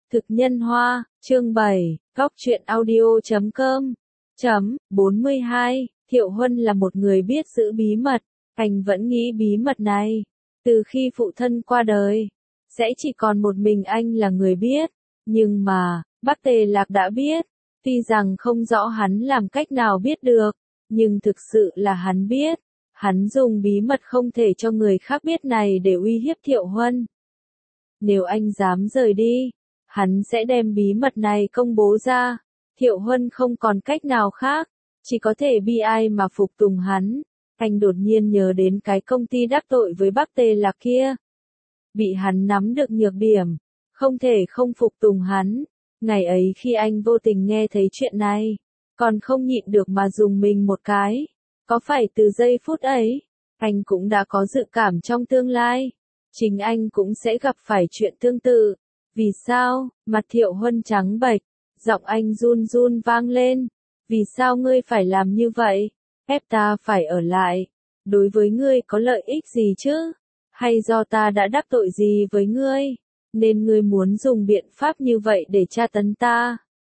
Thực nhân hoa, chương 7, Góc truyện audio.com. 42, Thiệu Huân là một người biết giữ bí mật, anh vẫn nghĩ bí mật này. Từ khi phụ thân qua đời, sẽ chỉ còn một mình anh là người biết. Nhưng mà, Bác Tề Lạc đã biết, tuy rằng không rõ hắn làm cách nào biết được, nhưng thực sự là hắn biết. Hắn dùng bí mật không thể cho người khác biết này để uy hiếp Thiệu Huân. Nếu anh dám rời đi, hắn sẽ đem bí mật này công bố ra. Thiệu Huân không còn cách nào khác, chỉ có thể bi ai mà phục tùng hắn. Anh đột nhiên nhớ đến cái công ty đắc tội với Bác Tề Lạc kia. Bị hắn nắm được nhược điểm, không thể không phục tùng hắn. Ngày ấy khi anh vô tình nghe thấy chuyện này, còn không nhịn được mà dùng mình một cái. Có phải từ giây phút ấy, anh cũng đã có dự cảm trong tương lai, chính anh cũng sẽ gặp phải chuyện tương tự. Vì sao? Mặt Thiệu Huân trắng bệch, giọng anh run run vang lên. Vì sao ngươi phải làm như vậy? Ép ta phải ở lại. Đối với ngươi có lợi ích gì chứ? Hay do ta đã đắc tội gì với ngươi, nên ngươi muốn dùng biện pháp như vậy để tra tấn ta?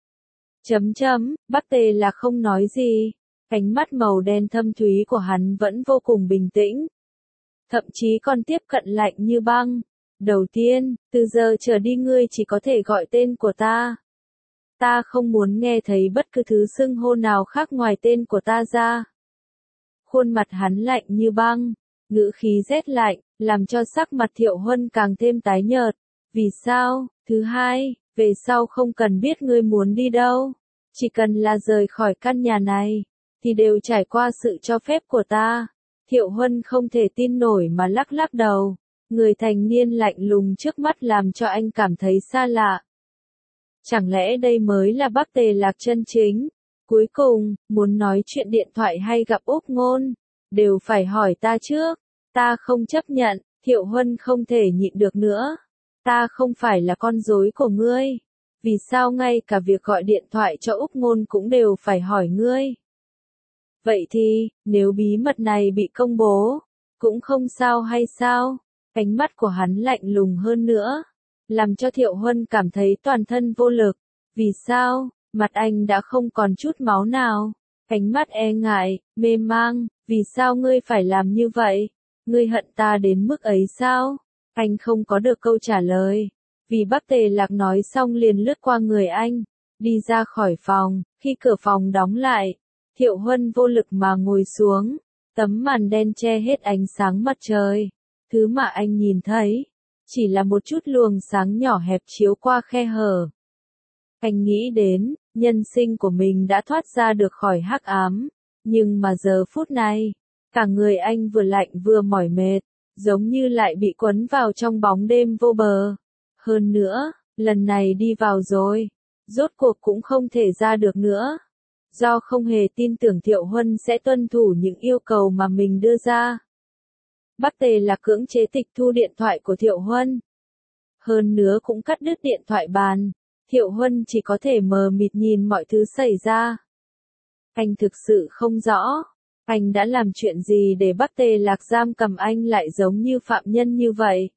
Bác Tề Lạc không nói gì. Ánh mắt màu đen thâm thúy của hắn vẫn vô cùng bình tĩnh. Thậm chí còn tiếp cận lạnh như băng. Đầu tiên, từ giờ trở đi ngươi chỉ có thể gọi tên của ta. Ta không muốn nghe thấy bất cứ thứ xưng hô nào khác ngoài tên của ta ra. Khuôn mặt hắn lạnh như băng, ngữ khí rét lạnh, làm cho sắc mặt Thiệu Huân càng thêm tái nhợt. Vì sao? Thứ hai, về sau không cần biết ngươi muốn đi đâu. Chỉ cần là rời khỏi căn nhà này, thì đều trải qua sự cho phép của ta. Thiệu Huân không thể tin nổi mà lắc lắc đầu. Người thành niên lạnh lùng trước mắt làm cho anh cảm thấy xa lạ. Chẳng lẽ đây mới là Bác Tề Lạc chân chính? Cuối cùng, muốn nói chuyện điện thoại hay gặp Úc Ngôn, đều phải hỏi ta trước. Ta không chấp nhận. Thiệu Huân không thể nhịn được nữa. Ta không phải là con rối của ngươi. Vì sao ngay cả việc gọi điện thoại cho Úc Ngôn cũng đều phải hỏi ngươi? Vậy thì, nếu bí mật này bị công bố, cũng không sao hay sao? Ánh mắt của hắn lạnh lùng hơn nữa, làm cho Thiệu Huân cảm thấy toàn thân vô lực. Vì sao? Mặt anh đã không còn chút máu nào. Ánh mắt e ngại, mê mang. Vì sao ngươi phải làm như vậy? Ngươi hận ta đến mức ấy sao? Anh không có được câu trả lời. Vì Bác Tề Lạc nói xong liền lướt qua người anh, đi ra khỏi phòng. Khi cửa phòng đóng lại, Thiệu Huân vô lực mà ngồi xuống. Tấm màn đen che hết ánh sáng mặt trời. Thứ mà anh nhìn thấy, chỉ là một chút luồng sáng nhỏ hẹp chiếu qua khe hở. Anh nghĩ đến, nhân sinh của mình đã thoát ra được khỏi hắc ám. Nhưng mà giờ phút này, cả người anh vừa lạnh vừa mỏi mệt, giống như lại bị quấn vào trong bóng đêm vô bờ. Hơn nữa, lần này đi vào rồi, rốt cuộc cũng không thể ra được nữa. Do không hề tin tưởng Thiệu Huân sẽ tuân thủ những yêu cầu mà mình đưa ra. Bác Tề Lạc cưỡng chế tịch thu điện thoại của Thiệu Huân. Hơn nữa cũng cắt đứt điện thoại bàn. Thiệu Huân chỉ có thể mờ mịt nhìn mọi thứ xảy ra. Anh thực sự không rõ, anh đã làm chuyện gì để Bác Tề Lạc giam cầm anh lại giống như phạm nhân như vậy.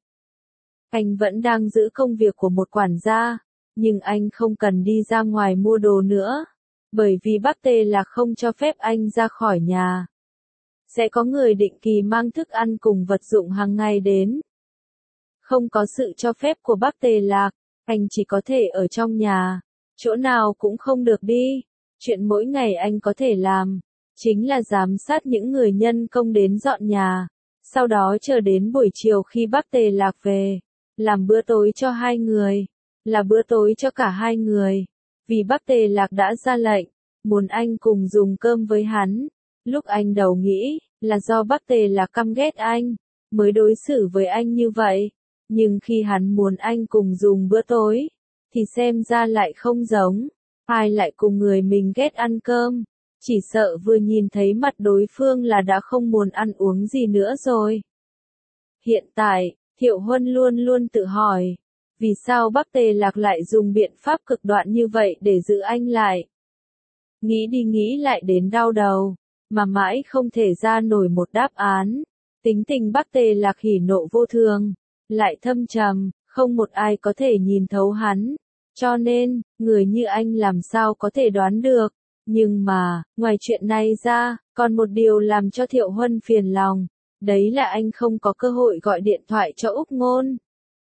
Anh vẫn đang giữ công việc của một quản gia, nhưng anh không cần đi ra ngoài mua đồ nữa, bởi vì Bác Tề Lạc không cho phép anh ra khỏi nhà. Sẽ có người định kỳ mang thức ăn cùng vật dụng hàng ngày đến. Không có sự cho phép của Bác Tề Lạc, anh chỉ có thể ở trong nhà, chỗ nào cũng không được đi. Chuyện mỗi ngày anh có thể làm, chính là giám sát những người nhân công đến dọn nhà, sau đó chờ đến buổi chiều khi Bác Tề Lạc về, làm bữa tối cho hai người, là bữa tối cho cả hai người. Vì Bác Tề Lạc đã ra lệnh, muốn anh cùng dùng cơm với hắn. Lúc anh đầu nghĩ, là do Bác Tề Lạc căm ghét anh, mới đối xử với anh như vậy. Nhưng khi hắn muốn anh cùng dùng bữa tối, thì xem ra lại không giống. Ai lại cùng người mình ghét ăn cơm, chỉ sợ vừa nhìn thấy mặt đối phương là đã không muốn ăn uống gì nữa rồi. Hiện tại, Thiệu Huân luôn luôn tự hỏi, vì sao Bác Tề Lạc lại dùng biện pháp cực đoan như vậy để giữ anh lại. Nghĩ đi nghĩ lại đến đau đầu, mà mãi không thể ra nổi một đáp án. Tính tình Bác Tề Lạc hỉ nộ vô thường, lại thâm trầm, không một ai có thể nhìn thấu hắn. cho nên, người như anh làm sao có thể đoán được. Nhưng mà, ngoài chuyện này ra, còn một điều làm cho Thiệu Huân phiền lòng, đấy là anh không có cơ hội gọi điện thoại cho Úc Ngôn.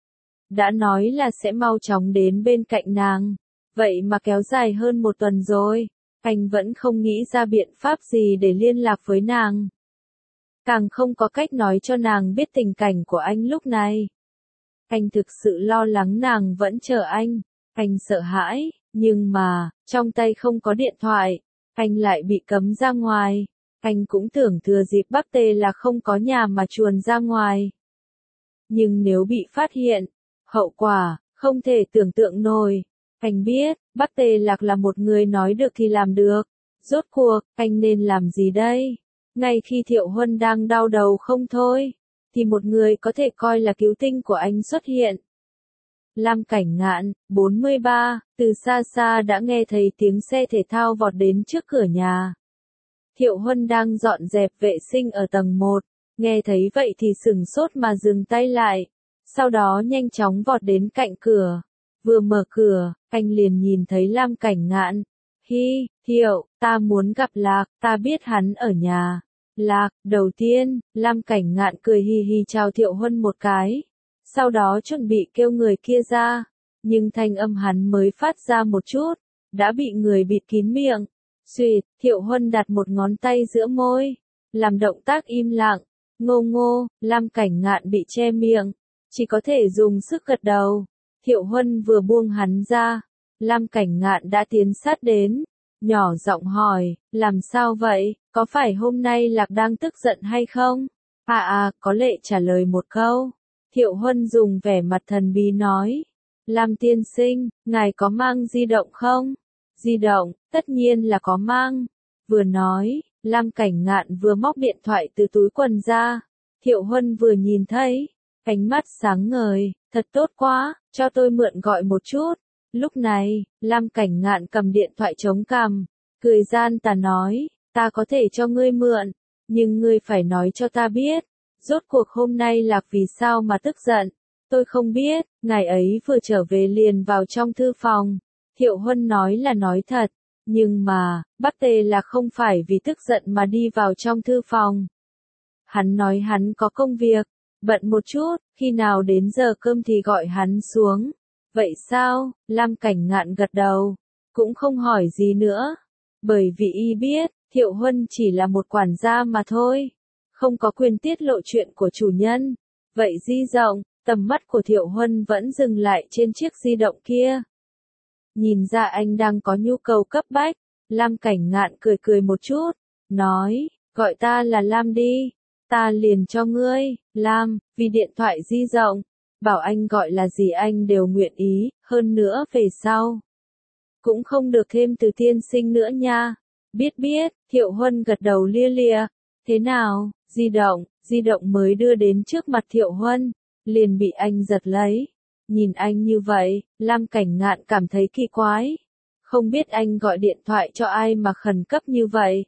Đã nói là sẽ mau chóng đến bên cạnh nàng, vậy mà kéo dài hơn một tuần rồi, anh vẫn không nghĩ ra biện pháp gì để liên lạc với nàng. Càng không có cách nói cho nàng biết tình cảnh của anh lúc này. Anh thực sự lo lắng nàng vẫn chờ anh sợ hãi, nhưng mà, trong tay không có điện thoại, anh lại bị cấm ra ngoài. Anh cũng tưởng thừa dịp Bắc Tề là không có nhà mà chuồn ra ngoài. Nhưng nếu bị phát hiện, hậu quả, không thể tưởng tượng nổi. Anh biết, Bắc Tề Lạc là một người nói được thì làm được. Rốt cuộc, anh nên làm gì đây? Ngay khi Thiệu Huân đang đau đầu không thôi, thì một người có thể coi là cứu tinh của anh xuất hiện. Lam Cảnh Ngạn, 43, từ xa xa đã nghe thấy tiếng xe thể thao vọt đến trước cửa nhà. Thiệu Huân đang dọn dẹp vệ sinh ở tầng 1, nghe thấy vậy thì sửng sốt mà dừng tay lại, sau đó nhanh chóng vọt đến cạnh cửa. Vừa mở cửa, anh liền nhìn thấy Lam Cảnh Ngạn. Hi, Thiệu, ta muốn gặp Lạc, ta biết hắn ở nhà. Lạc, đầu tiên, Lam Cảnh Ngạn cười hi hi chào Thiệu Huân một cái, sau đó chuẩn bị kêu người kia ra, nhưng thanh âm hắn mới phát ra một chút, đã bị người bịt kín miệng. Xuyệt, Thiệu Huân đặt một ngón tay giữa môi, làm động tác im lặng. Ngô ngô, Lam Cảnh Ngạn bị che miệng, chỉ có thể dùng sức gật đầu. Thiệu Huân vừa buông hắn ra, Lam Cảnh Ngạn đã tiến sát đến, nhỏ giọng hỏi, làm sao vậy, có phải hôm nay Lạc đang tức giận hay không? Có Lệ trả lời một câu. Thiệu Huân dùng vẻ mặt thần bí nói, Lam tiên sinh, ngài có mang di động không? Di động, tất nhiên là có mang. Vừa nói, Lam Cảnh Ngạn vừa móc điện thoại từ túi quần ra. Thiệu Huân vừa nhìn thấy, ánh mắt sáng ngời, thật tốt quá, cho tôi mượn gọi một chút. Lúc này, Lam Cảnh Ngạn cầm điện thoại chống cằm, cười gian tà nói, ta có thể cho ngươi mượn, nhưng ngươi phải nói cho ta biết, rốt cuộc hôm nay Lạc vì sao mà tức giận. Tôi không biết, ngày ấy vừa trở về liền vào trong thư phòng. Thiệu Huân nói là nói thật, nhưng mà, Bắc Tề là không phải vì tức giận mà đi vào trong thư phòng. Hắn nói hắn có công việc, bận một chút, khi nào đến giờ cơm thì gọi hắn xuống. Vậy sao? Lam Cảnh Ngạn gật đầu, cũng không hỏi gì nữa, bởi vì y biết, Thiệu Huân chỉ là một quản gia mà thôi, không có quyền tiết lộ chuyện của chủ nhân. Vậy di động, tầm mắt của Thiệu Huân vẫn dừng lại trên chiếc di động kia. Nhìn ra anh đang có nhu cầu cấp bách, Lam Cảnh Ngạn cười cười một chút, nói, gọi ta là Lam đi, ta liền cho ngươi, Lam, vì điện thoại di động, bảo anh gọi là gì anh đều nguyện ý, hơn nữa về sau. Cũng không được thêm từ tiên sinh nữa nha. Biết, Thiệu Huân gật đầu lia lịa, thế nào, di động mới đưa đến trước mặt Thiệu Huân, liền bị anh giật lấy. Nhìn anh như vậy, Lam Cảnh Ngạn cảm thấy kỳ quái. Không biết anh gọi điện thoại cho ai mà khẩn cấp như vậy.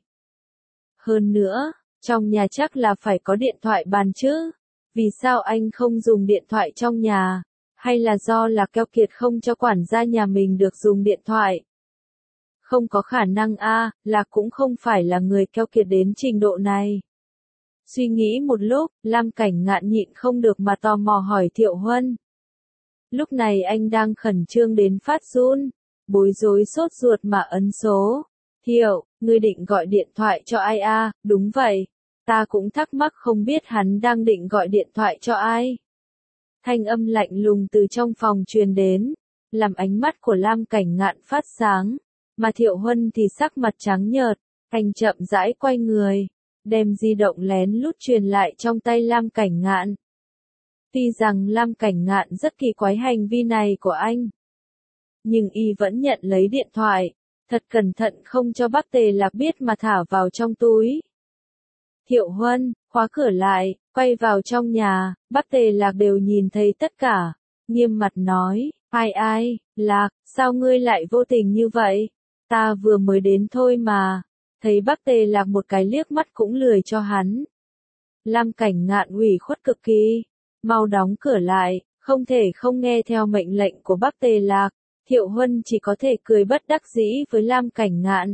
Hơn nữa, trong nhà chắc là phải có điện thoại bàn chứ. Vì sao anh không dùng điện thoại trong nhà? Hay là do là keo kiệt không cho quản gia nhà mình được dùng điện thoại? Không có khả năng là cũng không phải là người keo kiệt đến trình độ này. Suy nghĩ một lúc, Lam Cảnh Ngạn nhịn không được mà tò mò hỏi Thiệu Huân. Lúc này anh đang khẩn trương đến phát run, bối rối sốt ruột mà ấn số. Thiệu, ngươi định gọi điện thoại cho ai Đúng vậy. Ta cũng thắc mắc không biết hắn đang định gọi điện thoại cho ai. Thanh âm lạnh lùng từ trong phòng truyền đến, làm ánh mắt của Lam Cảnh Ngạn phát sáng, mà Thiệu Huân thì sắc mặt trắng nhợt, anh chậm rãi quay người, đem di động lén lút truyền lại trong tay Lam Cảnh Ngạn. Tuy rằng Lam Cảnh Ngạn rất kỳ quái hành vi này của anh, nhưng y vẫn nhận lấy điện thoại, thật cẩn thận không cho Bắc Tề Lạc biết mà thả vào trong túi. Thiệu Huân, khóa cửa lại, quay vào trong nhà, Bắc Tề Lạc đều nhìn thấy tất cả, nghiêm mặt nói, ai, Lạc, sao ngươi lại vô tình như vậy? Ta vừa mới đến thôi mà. Thấy Bắc Tề Lạc một cái liếc mắt cũng lười cho hắn. Lam Cảnh Ngạn ủy khuất cực kỳ, mau đóng cửa lại, không thể không nghe theo mệnh lệnh của Bắc Tề Lạc. Thiệu Huân chỉ có thể cười bất đắc dĩ với Lam Cảnh Ngạn.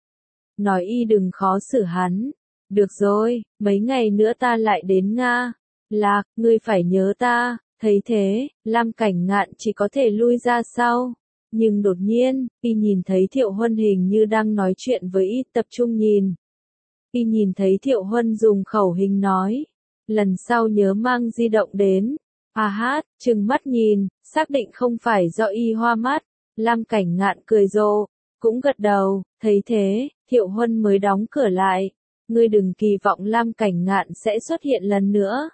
Nói y đừng khó xử hắn. Được rồi, mấy ngày nữa ta lại đến Nga. Lạc, ngươi phải nhớ ta. Thấy thế, Lam Cảnh Ngạn chỉ có thể lui ra sau. Nhưng đột nhiên, y nhìn thấy Thiệu Huân hình như đang nói chuyện với y, tập trung nhìn. Y nhìn thấy Thiệu Huân dùng khẩu hình nói. Lần sau nhớ mang di động đến. Trừng mắt nhìn, xác định không phải do y hoa mắt. Lam Cảnh Ngạn cười rộ, cũng gật đầu, thấy thế, Thiệu Huân mới đóng cửa lại. Ngươi đừng kỳ vọng Lam Cảnh Ngạn sẽ xuất hiện lần nữa.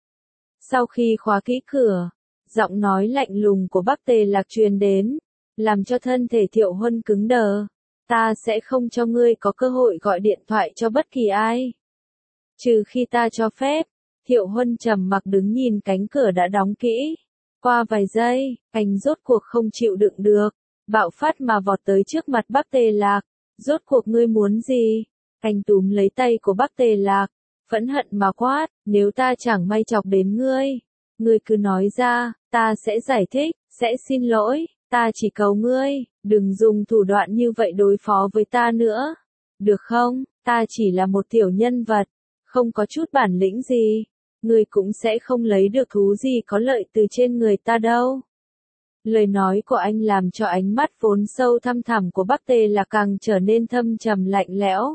Sau khi khóa kỹ cửa, giọng nói lạnh lùng của Bắc Tề Lạc truyền đến, làm cho thân thể Thiệu Huân cứng đờ. Ta sẽ không cho ngươi có cơ hội gọi điện thoại cho bất kỳ ai. Trừ khi ta cho phép. Thiệu Huân trầm mặc đứng nhìn cánh cửa đã đóng kỹ. Qua vài giây, anh rốt cuộc không chịu đựng được. Bạo phát mà vọt tới trước mặt Bắc Tề Lạc. Rốt cuộc ngươi muốn gì? Anh túm lấy tay của Bắc Tề Lạc. Phẫn hận mà quát, nếu ta chẳng may chọc đến ngươi. Ngươi cứ nói ra, ta sẽ giải thích, sẽ xin lỗi. Ta chỉ cầu ngươi, đừng dùng thủ đoạn như vậy đối phó với ta nữa. Được không? Ta chỉ là một tiểu nhân vật. Không có chút bản lĩnh gì. Ngươi cũng sẽ không lấy được thú gì có lợi từ trên người ta đâu. Lời nói của anh làm cho ánh mắt vốn sâu thăm thẳm của Bắc Tề Lạc càng trở nên thâm trầm lạnh lẽo.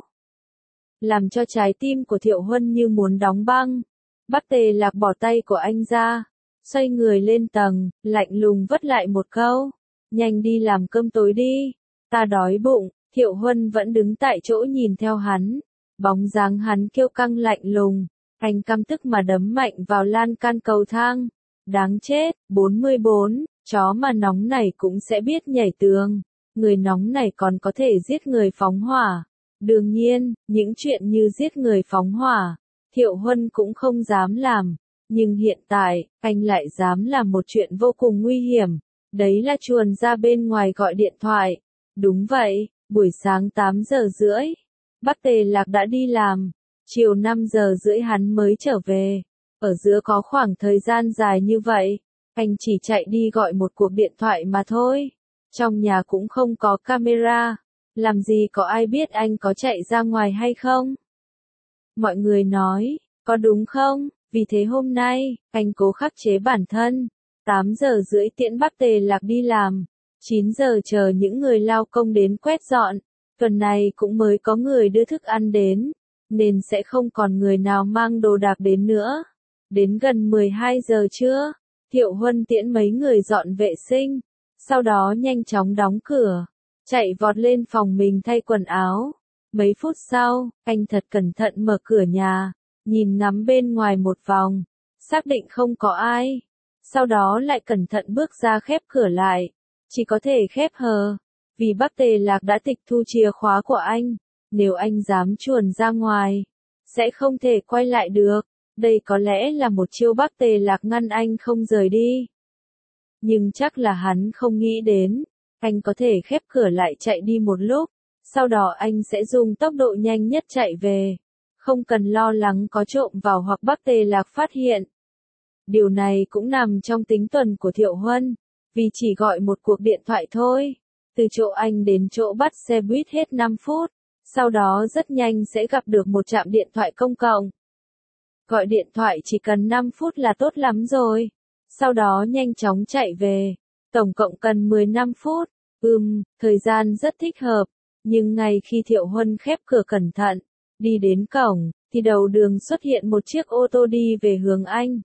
Làm cho trái tim của Thiệu Huân như muốn đóng băng. Bắc Tề Lạc bỏ tay của anh ra. Xoay người lên tầng, lạnh lùng vất lại một câu. Nhanh đi làm cơm tối đi. Ta đói bụng. Thiệu Huân vẫn đứng tại chỗ nhìn theo hắn. Bóng dáng hắn kiêu căng lạnh lùng. Anh căm tức mà đấm mạnh vào lan can cầu thang. Đáng chết, 44, chó mà nóng này cũng sẽ biết nhảy tường. Người nóng này còn có thể giết người phóng hỏa. Đương nhiên, những chuyện như giết người phóng hỏa, Thiệu Huân cũng không dám làm. Nhưng hiện tại, anh lại dám làm một chuyện vô cùng nguy hiểm. Đấy là chuồn ra bên ngoài gọi điện thoại. Đúng vậy, buổi sáng 8 giờ rưỡi. Bắc Tề Lạc đã đi làm. Chiều 5 giờ rưỡi hắn mới trở về. Ở giữa có khoảng thời gian dài như vậy, anh chỉ chạy đi gọi một cuộc điện thoại mà thôi. Trong nhà cũng không có camera. Làm gì có ai biết anh có chạy ra ngoài hay không? Mọi người nói, có đúng không? Vì thế hôm nay, anh cố khắc chế bản thân. 8 giờ rưỡi tiễn Bắc Tề Lạc đi làm. 9 giờ chờ những người lao công đến quét dọn. Tuần này cũng mới có người đưa thức ăn đến. Nên sẽ không còn người nào mang đồ đạc đến nữa. Đến gần 12 giờ trưa, Thiệu Huân tiễn mấy người dọn vệ sinh. Sau đó nhanh chóng đóng cửa. Chạy vọt lên phòng mình thay quần áo. Mấy phút sau, anh thật cẩn thận mở cửa nhà. Nhìn ngắm bên ngoài một vòng. Xác định không có ai. Sau đó lại cẩn thận bước ra khép cửa lại. Chỉ có thể khép hờ. Vì Bắc Tề Lạc đã tịch thu chìa khóa của anh. Nếu anh dám chuồn ra ngoài, sẽ không thể quay lại được. Đây có lẽ là một chiêu Bắc Tề Lạc ngăn anh không rời đi. Nhưng chắc là hắn không nghĩ đến. Anh có thể khép cửa lại chạy đi một lúc. Sau đó anh sẽ dùng tốc độ nhanh nhất chạy về. Không cần lo lắng có trộm vào hoặc Bắc Tề Lạc phát hiện. Điều này cũng nằm trong tính tuần của Thiệu Huân. Vì chỉ gọi một cuộc điện thoại thôi. Từ chỗ anh đến chỗ bắt xe buýt hết 5 phút. Sau đó rất nhanh sẽ gặp được một trạm điện thoại công cộng. Gọi điện thoại chỉ cần 5 phút là tốt lắm rồi. Sau đó nhanh chóng chạy về. Tổng cộng cần 15 phút. Thời gian rất thích hợp. Nhưng ngay khi Thiệu Huân khép cửa cẩn thận, đi đến cổng, thì đầu đường xuất hiện một chiếc ô tô đi về hướng anh.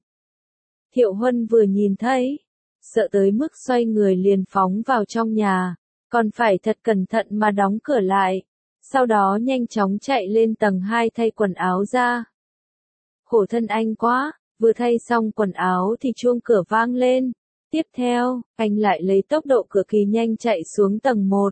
Thiệu Huân vừa nhìn thấy, sợ tới mức xoay người liền phóng vào trong nhà. Còn phải thật cẩn thận mà đóng cửa lại. Sau đó nhanh chóng chạy lên tầng 2 thay quần áo ra. Khổ thân anh quá, vừa thay xong quần áo thì chuông cửa vang lên. Tiếp theo, anh lại lấy tốc độ cực kỳ nhanh chạy xuống tầng 1.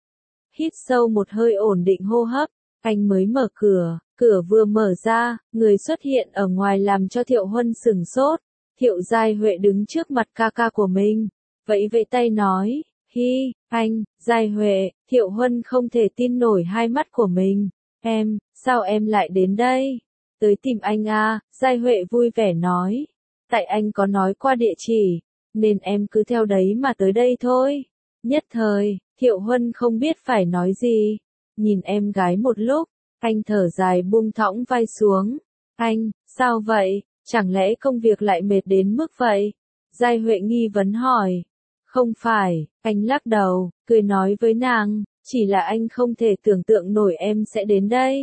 Hít sâu một hơi ổn định hô hấp, anh mới mở cửa. Cửa vừa mở ra, người xuất hiện ở ngoài làm cho Thiệu Huân sửng sốt. Thiệu Giai Huệ đứng trước mặt ca ca của mình. Vẫy vẫy tay nói, hi, anh, Giai Huệ. Thiệu Huân không thể tin nổi hai mắt của mình. Em, sao em lại đến đây? Tới tìm anh à, Giai Huệ vui vẻ nói. Tại anh có nói qua địa chỉ, nên em cứ theo đấy mà tới đây thôi. Nhất thời, Thiệu Huân không biết phải nói gì. Nhìn em gái một lúc, anh thở dài buông thõng vai xuống. Anh, sao vậy? Chẳng lẽ công việc lại mệt đến mức vậy? Giai Huệ nghi vấn hỏi. Không phải, anh lắc đầu, cười nói với nàng, chỉ là anh không thể tưởng tượng nổi em sẽ đến đây.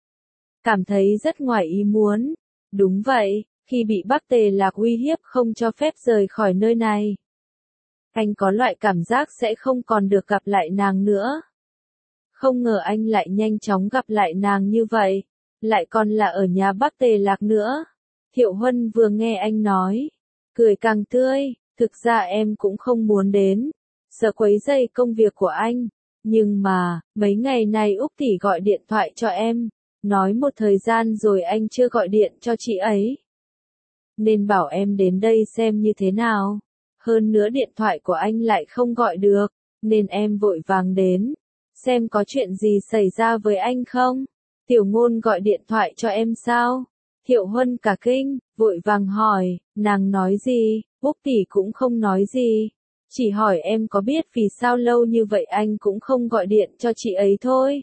Cảm thấy rất ngoài ý muốn. Đúng vậy, khi bị Bắc Tề Lạc uy hiếp không cho phép rời khỏi nơi này. Anh có loại cảm giác sẽ không còn được gặp lại nàng nữa. Không ngờ anh lại nhanh chóng gặp lại nàng như vậy, lại còn là ở nhà Bắc Tề Lạc nữa. Thiệu Huân vừa nghe anh nói, cười càng tươi, thực ra em cũng không muốn đến, sợ quấy rầy công việc của anh. Nhưng mà, mấy ngày nay Úc tỷ gọi điện thoại cho em, nói một thời gian rồi anh chưa gọi điện cho chị ấy. Nên bảo em đến đây xem như thế nào. Hơn nữa điện thoại của anh lại không gọi được, nên em vội vàng đến. Xem có chuyện gì xảy ra với anh không? Tiểu Ngôn gọi điện thoại cho em sao? Thiệu Huân cả kinh, vội vàng hỏi, nàng nói gì? Úc tỷ cũng không nói gì. Chỉ hỏi em có biết vì sao lâu như vậy anh cũng không gọi điện cho chị ấy thôi.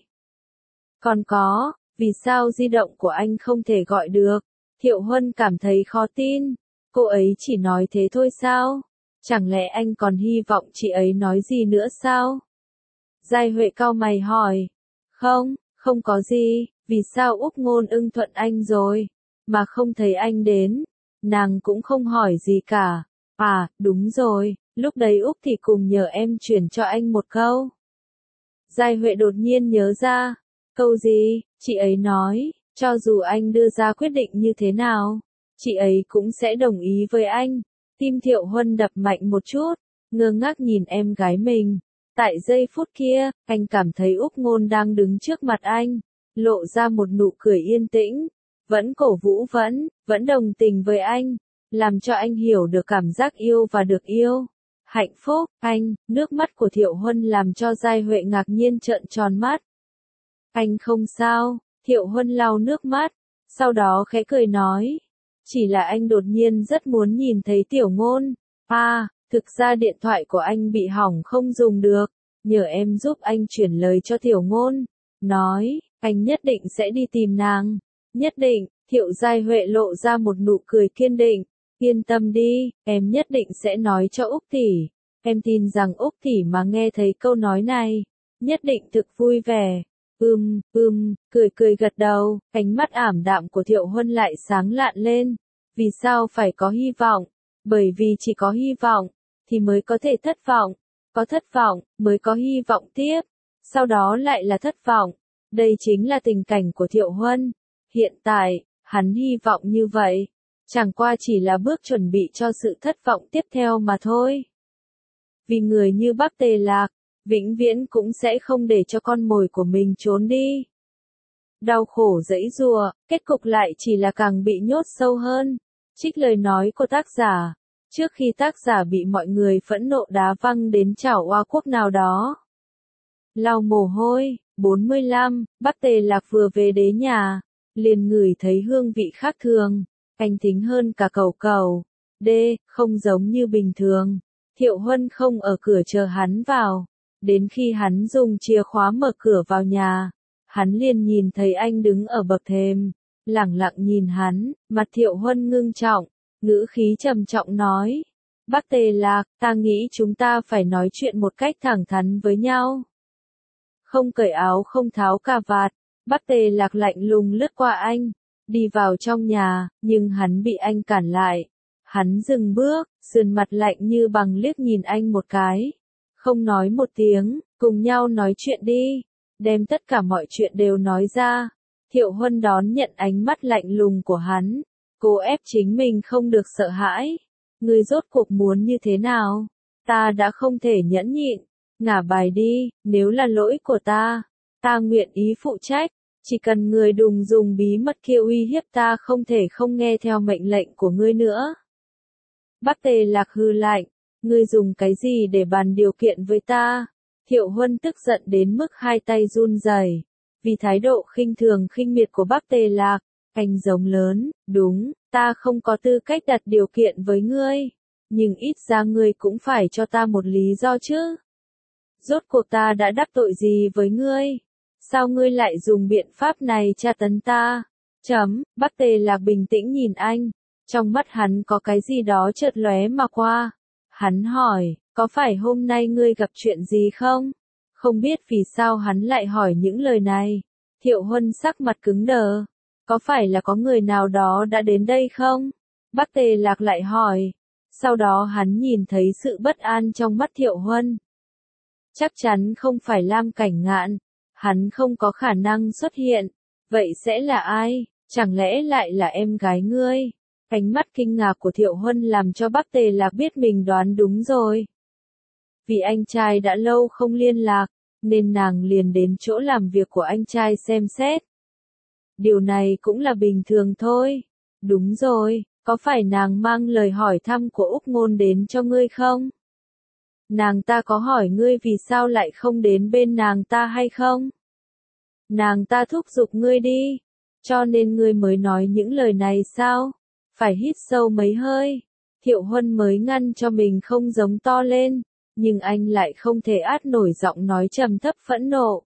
Còn có, vì sao di động của anh không thể gọi được? Thiệu Huân cảm thấy khó tin. Cô ấy chỉ nói thế thôi sao? Chẳng lẽ anh còn hy vọng chị ấy nói gì nữa sao? Giai Huệ cau mày hỏi. Không, không có gì, vì sao Úc Ngôn ưng thuận anh rồi, mà không thấy anh đến? Nàng cũng không hỏi gì cả. À, đúng rồi, lúc đấy Úc thì cùng nhờ em chuyển cho anh một câu. Giai Huệ đột nhiên nhớ ra. Câu gì? Chị ấy nói, cho dù anh đưa ra quyết định như thế nào, chị ấy cũng sẽ đồng ý với anh. Tim Thiệu Huân đập mạnh một chút, ngơ ngác nhìn em gái mình. Tại giây phút kia, anh cảm thấy Úc Ngôn đang đứng trước mặt anh, lộ ra một nụ cười yên tĩnh, vẫn cổ vũ vẫn đồng tình với anh, làm cho anh hiểu được cảm giác yêu và được yêu. Hạnh phúc, anh, nước mắt của Thiệu Huân làm cho Giai Huệ ngạc nhiên trợn tròn mắt. Anh không sao, Thiệu Huân lau nước mắt, sau đó khẽ cười nói. Chỉ là anh đột nhiên rất muốn nhìn thấy Tiểu Ngôn. À, thực ra điện thoại của anh bị hỏng không dùng được, nhờ em giúp anh chuyển lời cho Tiểu Ngôn. Nói, anh nhất định sẽ đi tìm nàng. Nhất định, Thiệu Giai Huệ lộ ra một nụ cười kiên định. Yên tâm đi, em nhất định sẽ nói cho Úc tỷ. Em tin rằng Úc tỷ mà nghe thấy câu nói này, nhất định thực vui vẻ. Cười gật đầu, ánh mắt ảm đạm của Thiệu Huân lại sáng lạn lên. Vì sao phải có hy vọng? Bởi vì chỉ có hy vọng, thì mới có thể thất vọng. Có thất vọng, mới có hy vọng tiếp. Sau đó lại là thất vọng. Đây chính là tình cảnh của Thiệu Huân. Hiện tại, hắn hy vọng như vậy. Chẳng qua chỉ là bước chuẩn bị cho sự thất vọng tiếp theo mà thôi. Vì người như Bắc Tề Lạc, vĩnh viễn cũng sẽ không để cho con mồi của mình trốn đi. Đau khổ giãy giụa, kết cục lại chỉ là càng bị nhốt sâu hơn. Trích lời nói của tác giả, trước khi tác giả bị mọi người phẫn nộ đá văng đến chảo oa quốc nào đó. Lau mồ hôi, 45, Bắc Tề Lạc vừa về đến nhà, liền ngửi thấy hương vị khác thường, anh thính hơn cả cẩu cẩu. Không giống như bình thường. Thiệu Huân không ở cửa chờ hắn vào. Đến khi hắn dùng chìa khóa mở cửa vào nhà, hắn liền nhìn thấy anh đứng ở bậc thềm, lẳng lặng nhìn hắn, mặt Thiệu Huân ngưng trọng, ngữ khí trầm trọng nói. Bắc Tề Lạc, ta nghĩ chúng ta phải nói chuyện một cách thẳng thắn với nhau. Không cởi áo không tháo cà vạt, Bắc Tề Lạc lạnh lùng lướt qua anh, đi vào trong nhà, nhưng hắn bị anh cản lại. Hắn dừng bước, sườn mặt lạnh như bằng liếc nhìn anh một cái. Không nói một tiếng, cùng nhau nói chuyện đi. Đem tất cả mọi chuyện đều nói ra. Thiệu Huân đón nhận ánh mắt lạnh lùng của hắn. Cố ép chính mình không được sợ hãi. Ngươi rốt cuộc muốn như thế nào? Ta đã không thể nhẫn nhịn. Ngả bài đi, nếu là lỗi của ta nguyện ý phụ trách. Chỉ cần người đùng dùng bí mật kia uy hiếp ta không thể không nghe theo mệnh lệnh của ngươi nữa. Bắc Tề Lạc hừ lạnh, ngươi dùng cái gì để bàn điều kiện với ta? Thiệu Huân tức giận đến mức hai tay run rẩy, vì thái độ khinh thường khinh miệt của Bắc Tề Lạc, anh giống lớn, đúng, ta không có tư cách đặt điều kiện với ngươi, nhưng ít ra ngươi cũng phải cho ta một lý do chứ. Rốt cuộc ta đã đắc tội gì với ngươi? Sao ngươi lại dùng biện pháp này tra tấn ta? Bắc Tề Lạc bình tĩnh nhìn anh. Trong mắt hắn có cái gì đó chợt lóe mà qua. Hắn hỏi, có phải hôm nay ngươi gặp chuyện gì không? Không biết vì sao hắn lại hỏi những lời này. Thiệu Huân sắc mặt cứng đờ. Có phải là có người nào đó đã đến đây không? Bắc Tề Lạc lại hỏi. Sau đó hắn nhìn thấy sự bất an trong mắt Thiệu Huân. Chắc chắn không phải Lam Cảnh Ngạn. Hắn không có khả năng xuất hiện. Vậy sẽ là ai? Chẳng lẽ lại là em gái ngươi? Ánh mắt kinh ngạc của Thiệu Huân làm cho Bắc Tề Lạc biết mình đoán đúng rồi. Vì anh trai đã lâu không liên lạc, nên nàng liền đến chỗ làm việc của anh trai xem xét. Điều này cũng là bình thường thôi. Đúng rồi, có phải nàng mang lời hỏi thăm của Úc Ngôn đến cho ngươi không? Nàng ta có hỏi ngươi vì sao lại không đến bên nàng ta hay không? Nàng ta thúc giục ngươi đi, cho nên ngươi mới nói những lời này sao? Phải hít sâu mấy hơi. Thiệu Huân mới ngăn cho mình không giống to lên, nhưng anh lại không thể át nổi giọng nói trầm thấp phẫn nộ.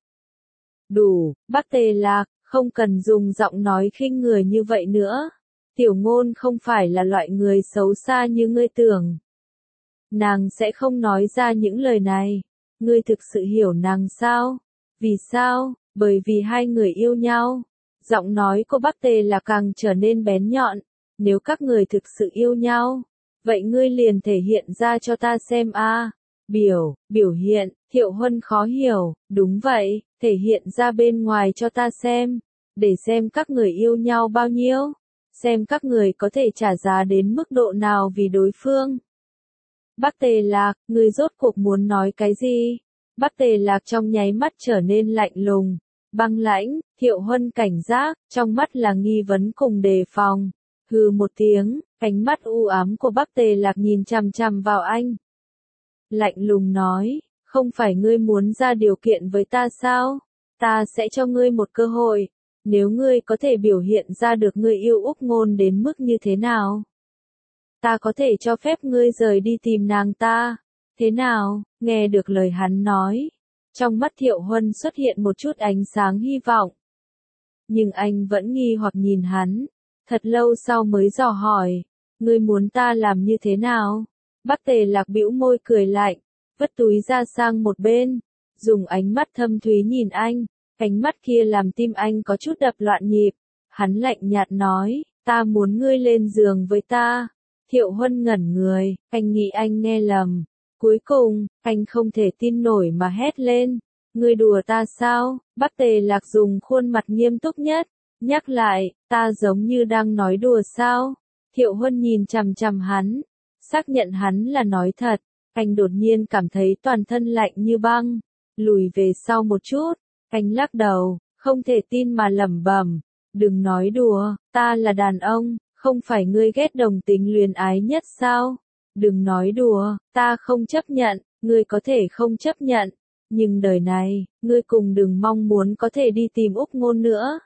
Đủ, Bắc Tề Lạc, không cần dùng giọng nói khinh người như vậy nữa. Tiểu Ngôn không phải là loại người xấu xa như ngươi tưởng. Nàng sẽ không nói ra những lời này. Ngươi thực sự hiểu nàng sao? Vì sao? Bởi vì hai người yêu nhau. Giọng nói của Bắc Tề là càng trở nên bén nhọn. Nếu các người thực sự yêu nhau, vậy ngươi liền thể hiện ra cho ta xem a. Biểu hiện, Thiệu Huân khó hiểu, đúng vậy, thể hiện ra bên ngoài cho ta xem, để xem các người yêu nhau bao nhiêu, xem các người có thể trả giá đến mức độ nào vì đối phương. Bắc Tề Lạc, ngươi rốt cuộc muốn nói cái gì? Bắc Tề Lạc trong nháy mắt trở nên lạnh lùng, băng lãnh. Thiệu Huân cảnh giác, trong mắt là nghi vấn cùng đề phòng. Hừ một tiếng, ánh mắt u ám của Bắc Tề Lạc nhìn chằm chằm vào anh. Lạnh lùng nói, không phải ngươi muốn ra điều kiện với ta sao? Ta sẽ cho ngươi một cơ hội. Nếu ngươi có thể biểu hiện ra được ngươi yêu Úc Ngôn đến mức như thế nào, ta có thể cho phép ngươi rời đi tìm nàng ta. Thế nào? Nghe được lời hắn nói, trong mắt Thiệu Huân xuất hiện một chút ánh sáng hy vọng. Nhưng anh vẫn nghi hoặc nhìn hắn. Thật lâu sau mới dò hỏi, ngươi muốn ta làm như thế nào? Bắc Tề Lạc bĩu môi cười lạnh, vứt túi ra sang một bên, dùng ánh mắt thâm thúy nhìn anh, ánh mắt kia làm tim anh có chút đập loạn nhịp. Hắn lạnh nhạt nói, ta muốn ngươi lên giường với ta. Thiệu Huân ngẩn người, anh nghĩ anh nghe lầm. Cuối cùng, anh không thể tin nổi mà hét lên, ngươi đùa ta sao? Bắc Tề Lạc dùng khuôn mặt nghiêm túc nhất, nhắc lại, ta giống như đang nói đùa sao? Thiệu Huân nhìn chằm chằm hắn, xác nhận hắn là nói thật, anh đột nhiên cảm thấy toàn thân lạnh như băng, lùi về sau một chút, anh lắc đầu, không thể tin mà lẩm bẩm, đừng nói đùa, ta là đàn ông, không phải ngươi ghét đồng tính luyến ái nhất sao? Đừng nói đùa, ta không chấp nhận, ngươi có thể không chấp nhận, nhưng đời này, ngươi cùng đừng mong muốn có thể đi tìm Úc Ngôn nữa.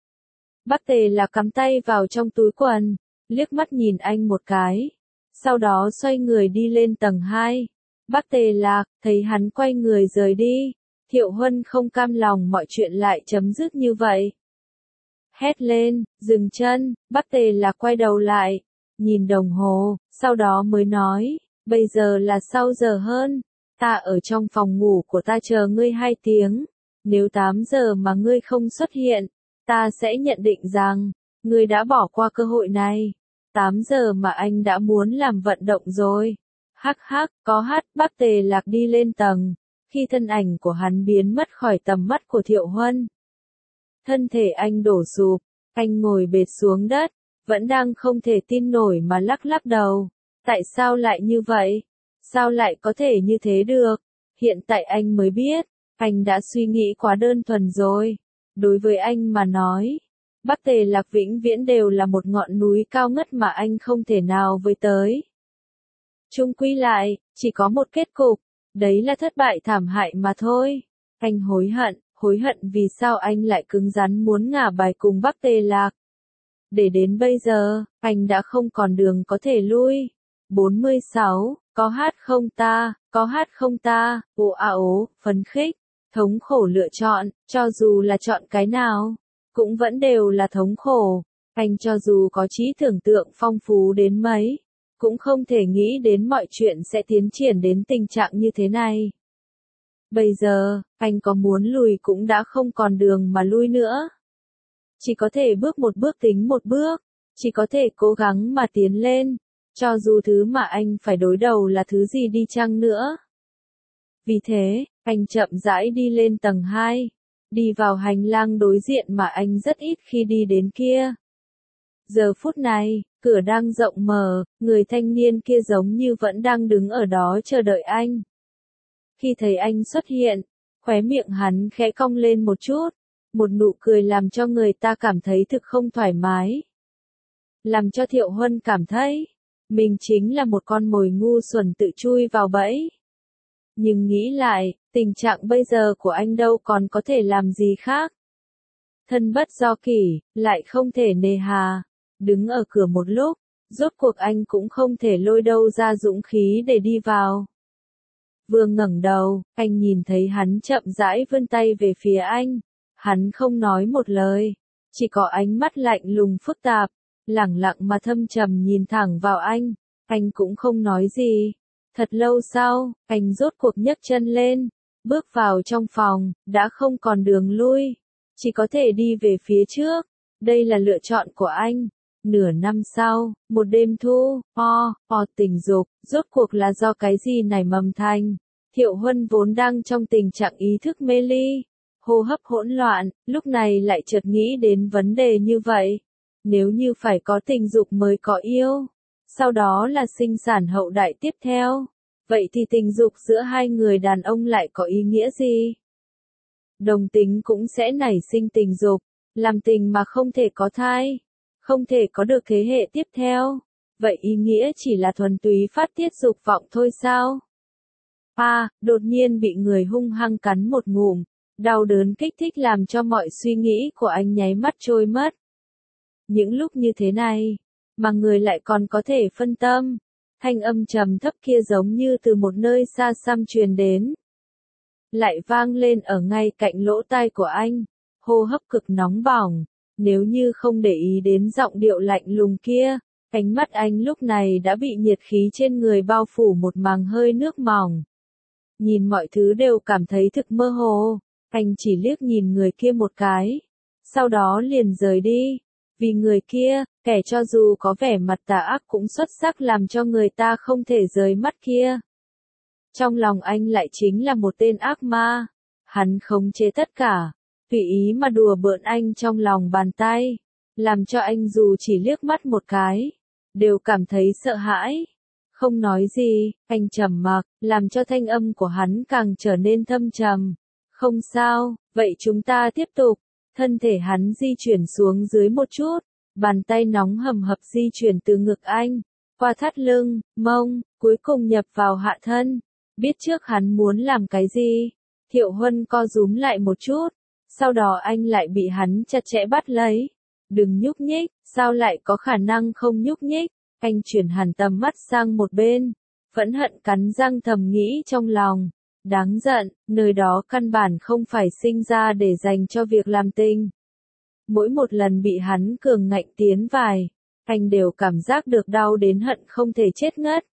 Bắc Tề là cắm tay vào trong túi quần, liếc mắt nhìn anh một cái, sau đó xoay người đi lên tầng 2. Bắc Tề Lạc, thấy hắn quay người rời đi, Thiệu Huân không cam lòng mọi chuyện lại chấm dứt như vậy. Hét lên, dừng chân, Bắc Tề Lạc quay đầu lại, nhìn đồng hồ, sau đó mới nói, bây giờ là sau giờ hơn, ta ở trong phòng ngủ của ta chờ ngươi 2 tiếng, nếu 8 giờ mà ngươi không xuất hiện, ta sẽ nhận định rằng, ngươi đã bỏ qua cơ hội này. 8 giờ mà anh đã muốn làm vận động rồi. Hắc hắc, có hát. Bắc Tề Lạc đi lên tầng, khi thân ảnh của hắn biến mất khỏi tầm mắt của Thiệu Huân. Thân thể anh đổ sụp, anh ngồi bệt xuống đất, vẫn đang không thể tin nổi mà lắc lắc đầu. Tại sao lại như vậy? Sao lại có thể như thế được? Hiện tại anh mới biết, anh đã suy nghĩ quá đơn thuần rồi. Đối với anh mà nói, Bắc Tề Lạc vĩnh viễn đều là một ngọn núi cao ngất mà anh không thể nào với tới. Chung quy lại, chỉ có một kết cục, đấy là thất bại thảm hại mà thôi. Anh hối hận vì sao anh lại cứng rắn muốn ngả bài cùng Bắc Tề Lạc. Để đến bây giờ, anh đã không còn đường có thể lui. 46 có hát không ta, có hát không ta, ồ à ố, phấn khích, thống khổ lựa chọn, cho dù là chọn cái nào, cũng vẫn đều là thống khổ. Anh cho dù có trí tưởng tượng phong phú đến mấy, cũng không thể nghĩ đến mọi chuyện sẽ tiến triển đến tình trạng như thế này. Bây giờ, anh có muốn lùi cũng đã không còn đường mà lui nữa. Chỉ có thể bước một bước tính một bước, chỉ có thể cố gắng mà tiến lên, cho dù thứ mà anh phải đối đầu là thứ gì đi chăng nữa. Vì thế, anh chậm rãi đi lên tầng 2, đi vào hành lang đối diện mà anh rất ít khi đi đến kia. Giờ phút này, cửa đang rộng mở, người thanh niên kia giống như vẫn đang đứng ở đó chờ đợi anh. Khi thấy anh xuất hiện, khóe miệng hắn khẽ cong lên một chút, một nụ cười làm cho người ta cảm thấy thực không thoải mái. Làm cho Thiệu Huân cảm thấy, mình chính là một con mồi ngu xuẩn tự chui vào bẫy. Nhưng nghĩ lại, tình trạng bây giờ của anh đâu còn có thể làm gì khác. Thân bất do kỷ, lại không thể nề hà, đứng ở cửa một lúc, rốt cuộc anh cũng không thể lôi đâu ra dũng khí để đi vào. Vừa ngẩng đầu, anh nhìn thấy hắn chậm rãi vươn tay về phía anh. Hắn không nói một lời, chỉ có ánh mắt lạnh lùng phức tạp, lẳng lặng mà thâm trầm nhìn thẳng vào anh. Anh cũng không nói gì. Thật lâu sau, anh rốt cuộc nhấc chân lên, bước vào trong phòng, đã không còn đường lui, chỉ có thể đi về phía trước. Đây là lựa chọn của anh. Nửa năm sau, một đêm thu, tình dục, rốt cuộc là do cái gì nảy mầm thành. Thiệu Huân vốn đang trong tình trạng ý thức mê ly, hô hấp hỗn loạn, lúc này lại chợt nghĩ đến vấn đề như vậy. Nếu như phải có tình dục mới có yêu, sau đó là sinh sản hậu đại tiếp theo, vậy thì tình dục giữa hai người đàn ông lại có ý nghĩa gì? Đồng tính cũng sẽ nảy sinh tình dục, làm tình mà không thể có thai, không thể có được thế hệ tiếp theo, vậy ý nghĩa chỉ là thuần túy phát tiết dục vọng thôi sao? Đột nhiên bị người hung hăng cắn một ngụm, đau đớn kích thích làm cho mọi suy nghĩ của anh nháy mắt trôi mất. Những lúc như thế này, mà người lại còn có thể phân tâm, thanh âm trầm thấp kia giống như từ một nơi xa xăm truyền đến. Lại vang lên ở ngay cạnh lỗ tai của anh, hô hấp cực nóng bỏng, nếu như không để ý đến giọng điệu lạnh lùng kia, ánh mắt anh lúc này đã bị nhiệt khí trên người bao phủ một màng hơi nước mỏng. Nhìn mọi thứ đều cảm thấy thực mơ hồ, anh chỉ liếc nhìn người kia một cái, sau đó liền rời đi, vì người kia, kẻ cho dù có vẻ mặt tà ác cũng xuất sắc làm cho người ta không thể rời mắt kia. Trong lòng anh lại chính là một tên ác ma, hắn khống chế tất cả, tùy ý mà đùa bỡn anh trong lòng bàn tay, làm cho anh dù chỉ liếc mắt một cái, đều cảm thấy sợ hãi. Không nói gì, anh trầm mặc, làm cho thanh âm của hắn càng trở nên thâm trầm. Không sao, vậy chúng ta tiếp tục. Thân thể hắn di chuyển xuống dưới một chút, bàn tay nóng hầm hập di chuyển từ ngực anh, qua thắt lưng, mông, cuối cùng nhập vào hạ thân. Biết trước hắn muốn làm cái gì, Thiệu Huân co rúm lại một chút, sau đó anh lại bị hắn chặt chẽ bắt lấy. Đừng nhúc nhích, sao lại có khả năng không nhúc nhích? Anh chuyển hẳn tầm mắt sang một bên, phẫn hận cắn răng thầm nghĩ trong lòng. Đáng giận, nơi đó căn bản không phải sinh ra để dành cho việc làm tình. Mỗi một lần bị hắn cường ngạnh tiến vào, anh đều cảm giác được đau đến hận không thể chết ngất.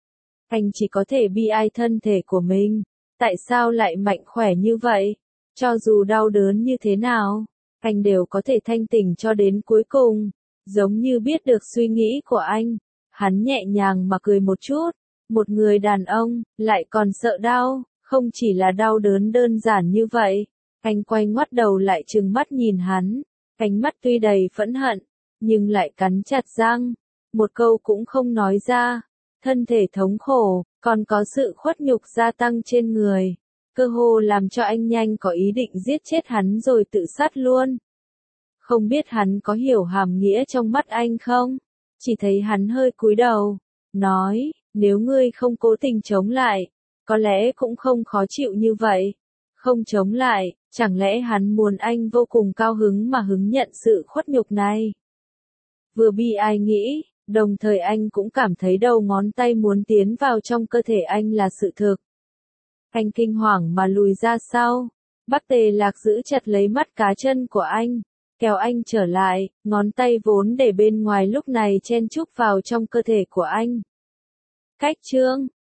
Anh chỉ có thể bi ai thân thể của mình, tại sao lại mạnh khỏe như vậy? Cho dù đau đớn như thế nào, anh đều có thể thanh tỉnh cho đến cuối cùng, giống như biết được suy nghĩ của anh. Hắn nhẹ nhàng mà cười một chút, một người đàn ông, lại còn sợ đau, không chỉ là đau đớn đơn giản như vậy. Anh quay ngoắt đầu lại trừng mắt nhìn hắn, ánh mắt tuy đầy phẫn hận, nhưng lại cắn chặt răng, một câu cũng không nói ra. Thân thể thống khổ, còn có sự khuất nhục gia tăng trên người, cơ hồ làm cho anh nhanh có ý định giết chết hắn rồi tự sát luôn. Không biết hắn có hiểu hàm nghĩa trong mắt anh không? Chỉ thấy hắn hơi cúi đầu, nói, nếu ngươi không cố tình chống lại, có lẽ cũng không khó chịu như vậy. Không chống lại, chẳng lẽ hắn muốn anh vô cùng cao hứng mà hứng nhận sự khuất nhục này? Vừa bi ai nghĩ, Đồng thời anh cũng cảm thấy đầu ngón tay muốn tiến vào trong cơ thể anh là sự thực. Anh kinh hoàng mà lùi ra sau. Bắc Tề Lạc giữ chặt lấy mắt cá chân của anh, kéo anh trở lại, ngón tay vốn để bên ngoài lúc này chen chúc vào trong cơ thể của anh. Cách chương